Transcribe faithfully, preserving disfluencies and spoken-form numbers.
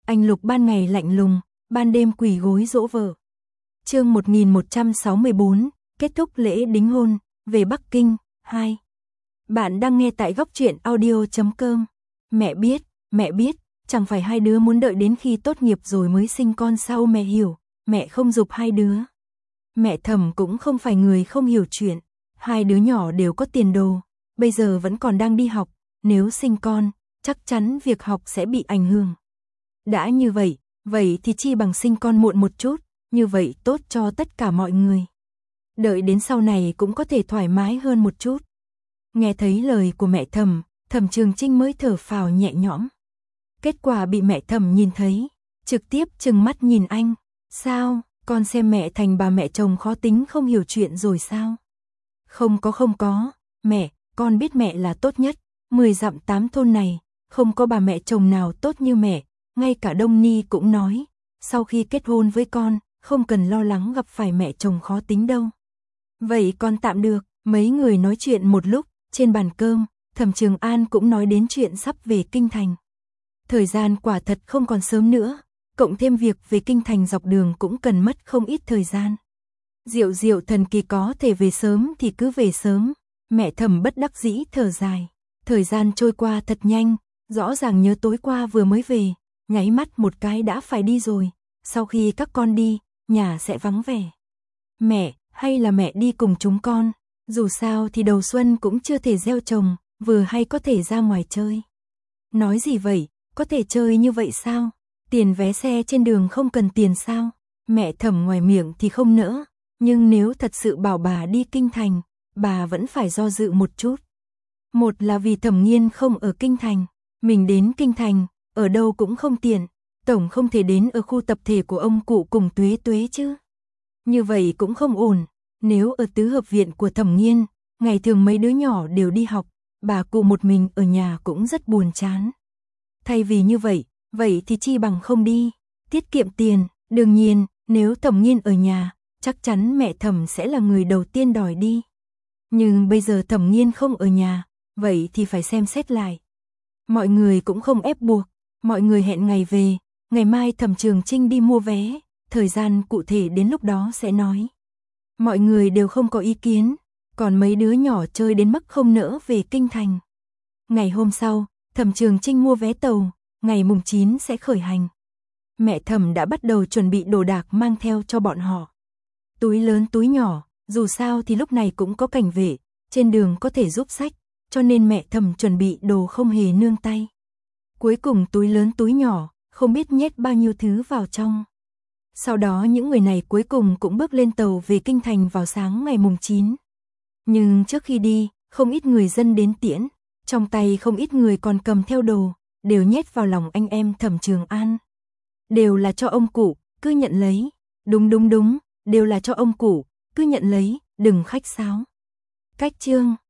Anh Lục ban ngày lạnh lùng, ban đêm quỳ gối dỗ vợ. Chương một nghìn một trăm sáu mươi bốn, kết thúc lễ đính hôn, về Bắc Kinh, hai. Bạn đang nghe tại góc truyện audio chấm com. Mẹ biết, mẹ biết, chẳng phải hai đứa muốn đợi đến khi tốt nghiệp rồi mới sinh con sao? Mẹ hiểu, mẹ không giục hai đứa. Mẹ Thẩm cũng không phải người không hiểu chuyện, hai đứa nhỏ đều có tiền đồ, bây giờ vẫn còn đang đi học, nếu sinh con, chắc chắn việc học sẽ bị ảnh hưởng. Đã như vậy, vậy thì chi bằng sinh con muộn một chút, như vậy tốt cho tất cả mọi người. Đợi đến sau này cũng có thể thoải mái hơn một chút. Nghe thấy lời của mẹ Thẩm, Thẩm Trường Chinh mới thở phào nhẹ nhõm. Kết quả bị mẹ Thẩm nhìn thấy, trực tiếp trừng mắt nhìn anh. Sao, con xem mẹ thành bà mẹ chồng khó tính không hiểu chuyện rồi sao? Không có không có, mẹ, con biết mẹ là tốt nhất, mười dặm tám thôn này, không có bà mẹ chồng nào tốt như mẹ, ngay cả Đông Ni cũng nói, sau khi kết hôn với con, không cần lo lắng gặp phải mẹ chồng khó tính đâu. Vậy con tạm được, mấy người nói chuyện một lúc, trên bàn cơm, Thẩm Trường An cũng nói đến chuyện sắp về Kinh Thành. Thời gian quả thật không còn sớm nữa, cộng thêm việc về Kinh Thành dọc đường cũng cần mất không ít thời gian. Diệu diệu thần kỳ có thể về sớm thì cứ về sớm, mẹ Thẩm bất đắc dĩ thở dài. Thời gian trôi qua thật nhanh, rõ ràng nhớ tối qua vừa mới về, nháy mắt một cái đã phải đi rồi, sau khi các con đi, nhà sẽ vắng vẻ. Mẹ, hay là mẹ đi cùng chúng con, dù sao thì đầu xuân cũng chưa thể gieo trồng, vừa hay có thể ra ngoài chơi. Nói gì vậy, có thể chơi như vậy sao? Tiền vé xe trên đường không cần tiền sao? Mẹ Thẩm ngoài miệng thì không nỡ, nhưng nếu thật sự bảo bà đi Kinh Thành, bà vẫn phải do dự một chút. Một là vì Thẩm Nghiên không ở Kinh Thành, mình đến Kinh Thành, ở đâu cũng không tiện, tổng không thể đến ở khu tập thể của ông cụ cùng Tuế Tuế chứ. Như vậy cũng không ổn, nếu ở tứ hợp viện của Thẩm Nghiên, ngày thường mấy đứa nhỏ đều đi học, bà cụ một mình ở nhà cũng rất buồn chán. Thay vì như vậy, vậy thì chi bằng không đi, tiết kiệm tiền, đương nhiên, nếu Thẩm Nghiên ở nhà, chắc chắn mẹ Thẩm sẽ là người đầu tiên đòi đi. Nhưng bây giờ Thẩm Nghiên không ở nhà, vậy thì phải xem xét lại. Mọi người cũng không ép buộc, mọi người hẹn ngày về, ngày mai Thẩm Trường Chinh đi mua vé, thời gian cụ thể đến lúc đó sẽ nói. Mọi người đều không có ý kiến, còn mấy đứa nhỏ chơi đến mức không nỡ về Kinh Thành. Ngày hôm sau, Thẩm Trường Chinh mua vé tàu, ngày mùng chín sẽ khởi hành. Mẹ Thẩm đã bắt đầu chuẩn bị đồ đạc mang theo cho bọn họ. Túi lớn túi nhỏ, dù sao thì lúc này cũng có cảnh vệ, trên đường có thể giúp xách, cho nên mẹ Thẩm chuẩn bị đồ không hề nương tay. Cuối cùng túi lớn túi nhỏ, không biết nhét bao nhiêu thứ vào trong. Sau đó những người này cuối cùng cũng bước lên tàu về Kinh Thành vào sáng ngày mùng chín. Nhưng trước khi đi, không ít người dân đến tiễn, trong tay không ít người còn cầm theo đồ, đều nhét vào lòng anh em Thẩm Trường An. Đều là cho ông cụ, cứ nhận lấy. Đúng đúng đúng, đều là cho ông cụ, cứ nhận lấy, đừng khách sáo. Cách chương